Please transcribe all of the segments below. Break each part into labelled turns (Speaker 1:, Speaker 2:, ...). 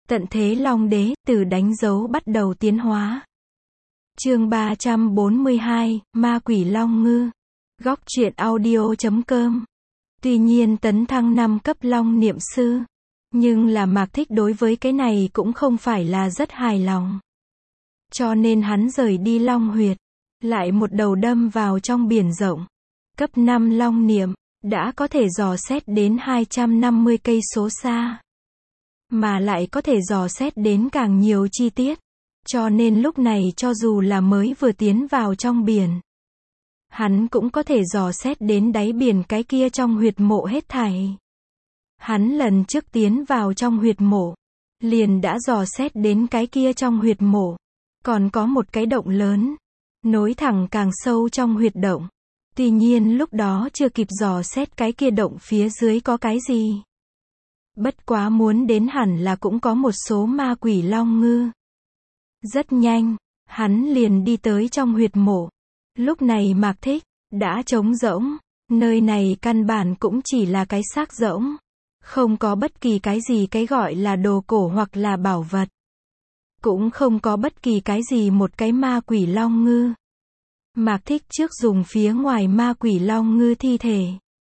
Speaker 1: Tận thế Long Đế, từ đánh dấu bắt đầu tiến hóa. Chương 342, Ma Quỷ Long Ngư. Góc truyện audio.com. Tuy nhiên tấn thăng 5 cấp Long Niệm Sư, nhưng là Mạc Thích đối với cái này cũng không phải là rất hài lòng. Cho nên hắn rời đi Long Huyệt, lại một đầu đâm vào trong biển rộng. Cấp 5 Long Niệm, đã có thể dò xét đến 250 cây số xa. Mà lại có thể dò xét đến càng nhiều chi tiết. Cho nên lúc này cho dù là mới vừa tiến vào trong biển, hắn cũng có thể dò xét đến đáy biển cái kia trong huyệt mộ hết thảy. Hắn lần trước tiến vào trong huyệt mộ, liền đã dò xét đến cái kia trong huyệt mộ. Còn có một cái động lớn, nối thẳng càng sâu trong huyệt động. Tuy nhiên lúc đó chưa kịp dò xét cái kia động phía dưới có cái gì. Bất quá muốn đến hẳn là cũng có một số ma quỷ long ngư. Rất nhanh, hắn liền đi tới trong huyệt mộ. Lúc này Mạc Thích đã trống rỗng, nơi này căn bản cũng chỉ là cái xác rỗng, không có bất kỳ cái gì cái gọi là đồ cổ hoặc là bảo vật, cũng không có bất kỳ cái gì một cái ma quỷ long ngư. Mạc Thích trước dùng phía ngoài ma quỷ long ngư thi thể,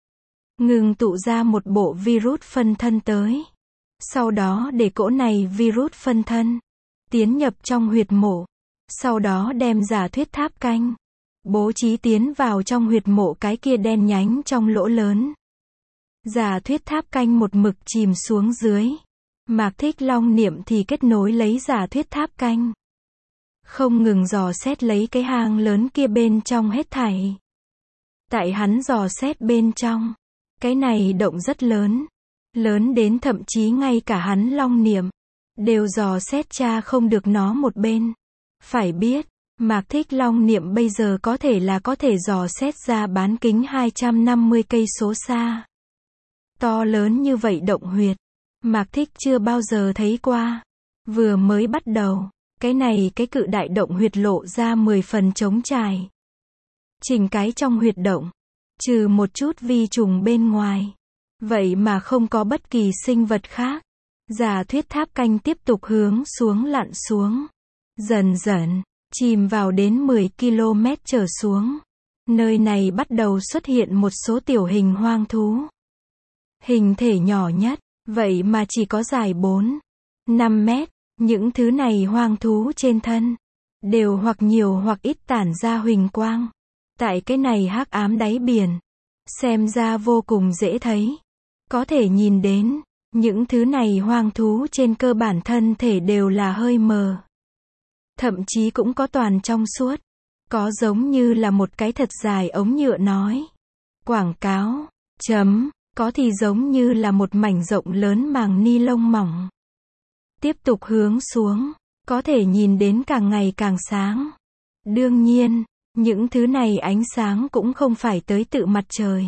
Speaker 1: ngừng tụ ra một bộ virus phân thân tới. Sau đó để cỗ này virus phân thân tiến nhập trong huyệt mộ. Sau đó đem giả thuyết tháp canh bố trí tiến vào trong huyệt mộ cái kia đen nhánh trong lỗ lớn. Giả thuyết tháp canh một mực chìm xuống dưới. Mạc Thích Long Niệm thì kết nối lấy giả thuyết tháp canh, không ngừng dò xét lấy cái hang lớn kia bên trong hết thảy. Tại hắn dò xét bên trong, cái này động rất lớn, lớn đến thậm chí ngay cả hắn Long Niệm đều dò xét tra không được nó một bên. Phải biết, Mạc Thích Long Niệm bây giờ có thể dò xét ra bán kính 250 cây số xa. To lớn như vậy động huyệt, Mạc Thích chưa bao giờ thấy qua. Vừa mới bắt đầu, cái cự đại động huyệt lộ ra 10 phần trống trải. Chỉnh cái trong huyệt động, trừ một chút vi trùng bên ngoài, vậy mà không có bất kỳ sinh vật khác. Giả thuyết tháp canh tiếp tục hướng xuống lặn xuống, dần dần chìm vào đến 10 km trở xuống. Nơi này bắt đầu xuất hiện một số tiểu hình hoang thú. Hình thể nhỏ nhất, vậy mà chỉ có dài 4-5 mét. Những thứ này hoang thú trên thân đều hoặc nhiều hoặc ít tản ra huỳnh quang. Tại cái này hắc ám đáy biển, xem ra vô cùng dễ thấy. Có thể nhìn đến, những thứ này hoang thú trên cơ bản thân thể đều là hơi mờ. Thậm chí cũng có toàn trong suốt. Có giống như là một cái thật dài ống nhựa nói quảng cáo, có thì giống như là một mảnh rộng lớn màng ni lông mỏng. Tiếp tục hướng xuống, có thể nhìn đến càng ngày càng sáng. Đương nhiên, những thứ này ánh sáng cũng không phải tới tự mặt trời,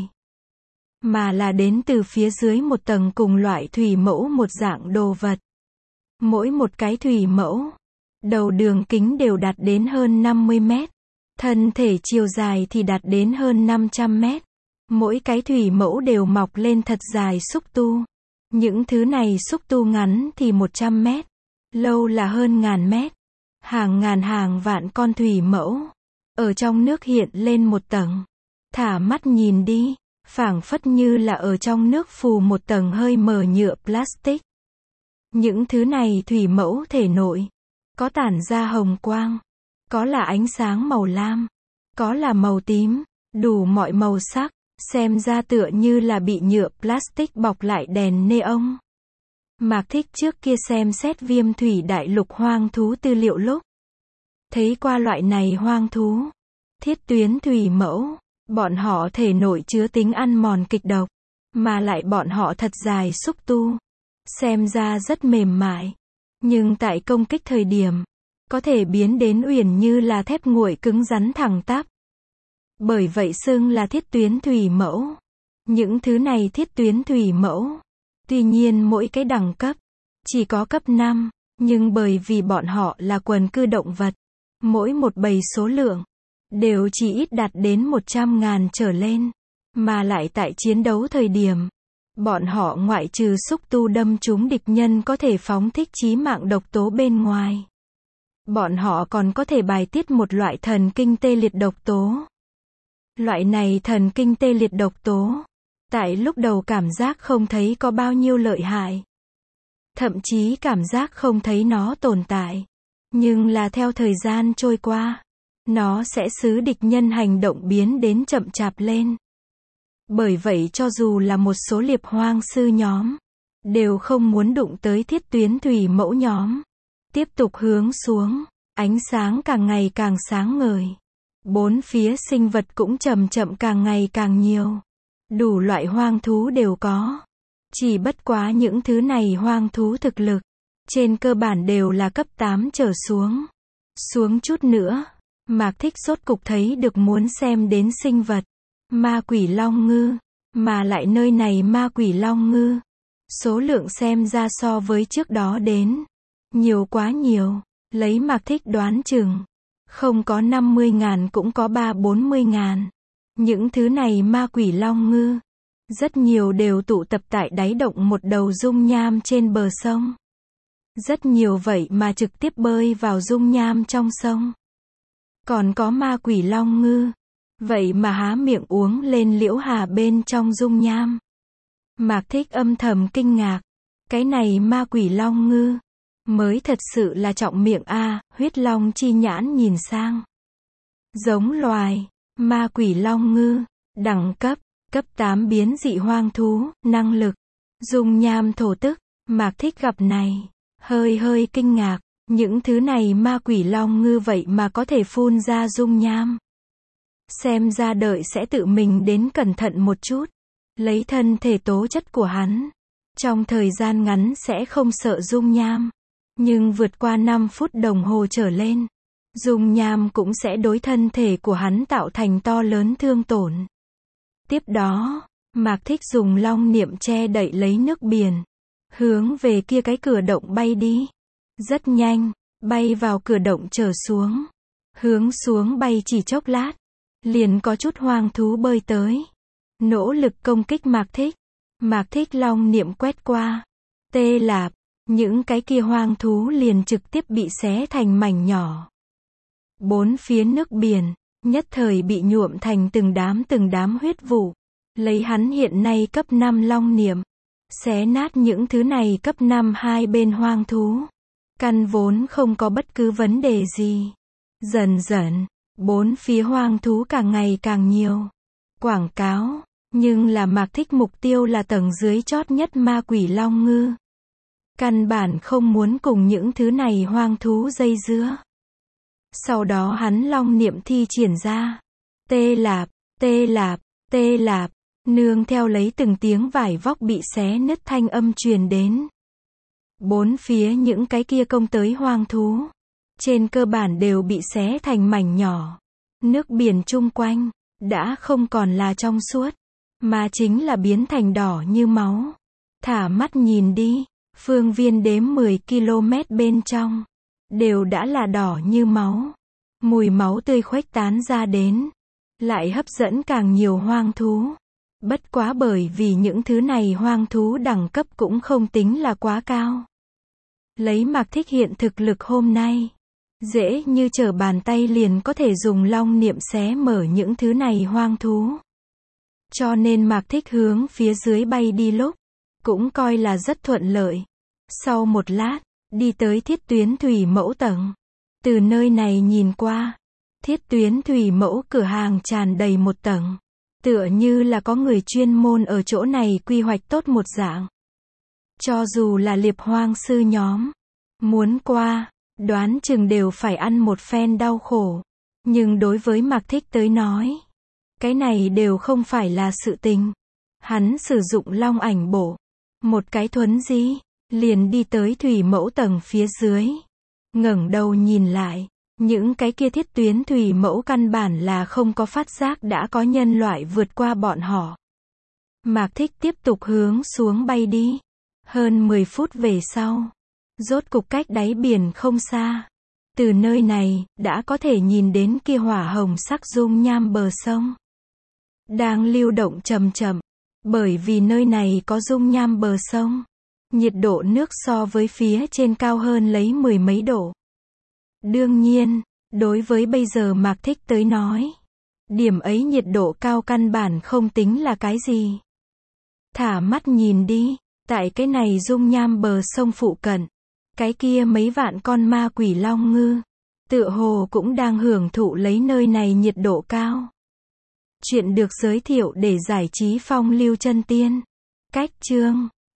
Speaker 1: mà là đến từ phía dưới một tầng cùng loại thủy mẫu một dạng đồ vật. Mỗi một cái thủy mẫu, đầu đường kính đều đạt đến hơn 50 mét. Thân thể chiều dài thì đạt đến hơn 500 mét. Mỗi cái thủy mẫu đều mọc lên thật dài xúc tu. Những thứ này xúc tu ngắn thì 100 mét, lâu là hơn ngàn mét. Hàng ngàn hàng vạn con thủy mẫu ở trong nước hiện lên một tầng. Thả mắt nhìn đi, phảng phất như là ở trong nước phủ một tầng hơi mờ nhựa plastic. Những thứ này thủy mẫu thể nội có tản ra hồng quang, có là ánh sáng màu lam, có là màu tím, đủ mọi màu sắc. Xem ra tựa như là bị nhựa plastic bọc lại đèn neon. Mạc Thích trước kia xem xét Viêm Thủy Đại Lục hoang thú tư liệu lúc thấy qua loại này hoang thú. Thiết tuyến thủy mẫu, bọn họ thể nội chứa tính ăn mòn kịch độc, mà lại bọn họ thật dài xúc tu, xem ra rất mềm mại, nhưng tại công kích thời điểm có thể biến đến uyển như là thép nguội cứng rắn thẳng tắp. Bởi vậy xưng là thiết tuyến thủy mẫu. Những thứ này thiết tuyến thủy mẫu, tuy nhiên mỗi cái đẳng cấp chỉ có cấp 5, nhưng bởi vì bọn họ là quần cư động vật, mỗi một bầy số lượng đều chỉ ít đạt đến 100.000 trở lên, mà lại tại chiến đấu thời điểm Bọn họ ngoại trừ xúc tu đâm trúng địch nhân có thể phóng thích chí mạng độc tố bên ngoài. Bọn họ còn có thể bài tiết một loại thần kinh tê liệt độc tố. Loại này thần kinh tê liệt độc tố, tại lúc đầu cảm giác không thấy có bao nhiêu lợi hại. Thậm chí cảm giác không thấy nó tồn tại. Nhưng là theo thời gian trôi qua, nó sẽ xứ địch nhân hành động biến đến chậm chạp lên. Bởi vậy cho dù là một số liệp hoang sư nhóm, đều không muốn đụng tới thiết tuyến thủy mẫu nhóm. Tiếp tục hướng xuống, ánh sáng càng ngày càng sáng ngời. Bốn phía sinh vật cũng chậm chậm càng ngày càng nhiều. Đủ loại hoang thú đều có. Chỉ bất quá những thứ này hoang thú thực lực, trên cơ bản đều là cấp 8 trở xuống. Xuống chút nữa, Mạc Thích rốt cục thấy được muốn xem đến sinh vật. Ma quỷ long ngư. Mà lại nơi này ma quỷ long ngư, số lượng xem ra so với trước đó đến nhiều quá nhiều. Lấy Mạc Thích đoán chừng, không có 50.000 cũng có 30-40.000. Những thứ này ma quỷ long ngư, rất nhiều đều tụ tập tại đáy động một đầu dung nham trên bờ sông. Rất nhiều vậy mà trực tiếp bơi vào dung nham trong sông. Còn có ma quỷ long ngư, vậy mà há miệng uống lên liễu hà bên trong dung nham. Mạc Thích âm thầm kinh ngạc, cái này ma quỷ long ngư, mới thật sự là trọng miệng a. Huyết long chi nhãn nhìn sang. Giống loài, ma quỷ long ngư, đẳng cấp, cấp 8 biến dị hoang thú, năng lực, dung nham thổ tức. Mạc Thích gặp này, hơi kinh ngạc, những thứ này ma quỷ long ngư vậy mà có thể phun ra dung nham. Xem ra đợi sẽ tự mình đến cẩn thận một chút. Lấy thân thể tố chất của hắn, trong thời gian ngắn sẽ không sợ dung nham. Nhưng vượt qua 5 phút đồng hồ trở lên, dung nham cũng sẽ đối thân thể của hắn tạo thành to lớn thương tổn. Tiếp đó, Mạc Thích dùng long niệm che đậy lấy nước biển, hướng về kia cái cửa động bay đi. Rất nhanh, bay vào cửa động trở xuống. Hướng xuống bay chỉ chốc lát, liền có chút hoang thú bơi tới. Nỗ lực công kích Mạc Thích. Mạc Thích long niệm quét qua. Tê lạp, những cái kia hoang thú liền trực tiếp bị xé thành mảnh nhỏ. Bốn phía nước biển, nhất thời bị nhuộm thành từng đám huyết vụ. Lấy hắn hiện nay cấp 5 long niệm, xé nát những thứ này cấp 5 hai bên hoang thú. Căn vốn không có bất cứ vấn đề gì. Dần dần, bốn phía hoang thú càng ngày càng nhiều. Quảng cáo, nhưng là Mạc Thích mục tiêu là tầng dưới chót nhất ma quỷ long ngư. Căn bản không muốn cùng những thứ này hoang thú dây dưa. Sau đó hắn long niệm thi triển ra. Tê lạp, tê lạp, tê lạp, nương theo lấy từng tiếng vải vóc bị xé nứt thanh âm truyền đến. Bốn phía những cái kia công tới hoang thú, trên cơ bản đều bị xé thành mảnh nhỏ. Nước biển chung quanh, đã không còn là trong suốt, mà chính là biến thành đỏ như máu. Thả mắt nhìn đi, phương viên đếm 10 km bên trong, đều đã là đỏ như máu. Mùi máu tươi khuếch tán ra đến, lại hấp dẫn càng nhiều hoang thú. Bất quá bởi vì những thứ này hoang thú đẳng cấp cũng không tính là quá cao. Lấy Mạc Thích hiện thực lực hôm nay, dễ như trở bàn tay liền có thể dùng long niệm xé mở những thứ này hoang thú. Cho nên Mạc Thích hướng phía dưới bay đi lúc, cũng coi là rất thuận lợi. Sau một lát, đi tới thiết tuyến thủy mẫu tầng. Từ nơi này nhìn qua, thiết tuyến thủy mẫu cửa hàng tràn đầy một tầng. Tựa như là có người chuyên môn ở chỗ này quy hoạch tốt một dạng. Cho dù là liệp hoang sư nhóm, muốn qua, đoán chừng đều phải ăn một phen đau khổ. Nhưng đối với Mạc Thích tới nói, cái này đều không phải là sự tình. Hắn sử dụng long ảnh bổ, một cái thuấn di, liền đi tới thủy mẫu tầng phía dưới. Ngẩng đầu nhìn lại, những cái kia thiết tuyến thủy mẫu căn bản là không có phát giác đã có nhân loại vượt qua bọn họ. Mạc Thích tiếp tục hướng xuống bay đi. Hơn 10 phút về sau, rốt cục cách đáy biển không xa. Từ nơi này, đã có thể nhìn đến kia hỏa hồng sắc dung nham bờ sông. Đang lưu động chậm chậm. Bởi vì nơi này có dung nham bờ sông. Nhiệt độ nước so với phía trên cao hơn lấy 10 mấy độ. Đương nhiên, đối với bây giờ Mạc Thích tới nói, điểm ấy nhiệt độ cao căn bản không tính là cái gì. Thả mắt nhìn đi, tại cái này dung nham bờ sông phụ cận, cái kia mấy vạn con ma quỷ long ngư, tựa hồ cũng đang hưởng thụ lấy nơi này nhiệt độ cao. Chuyện được giới thiệu để giải trí phong lưu chân tiên. Cách chương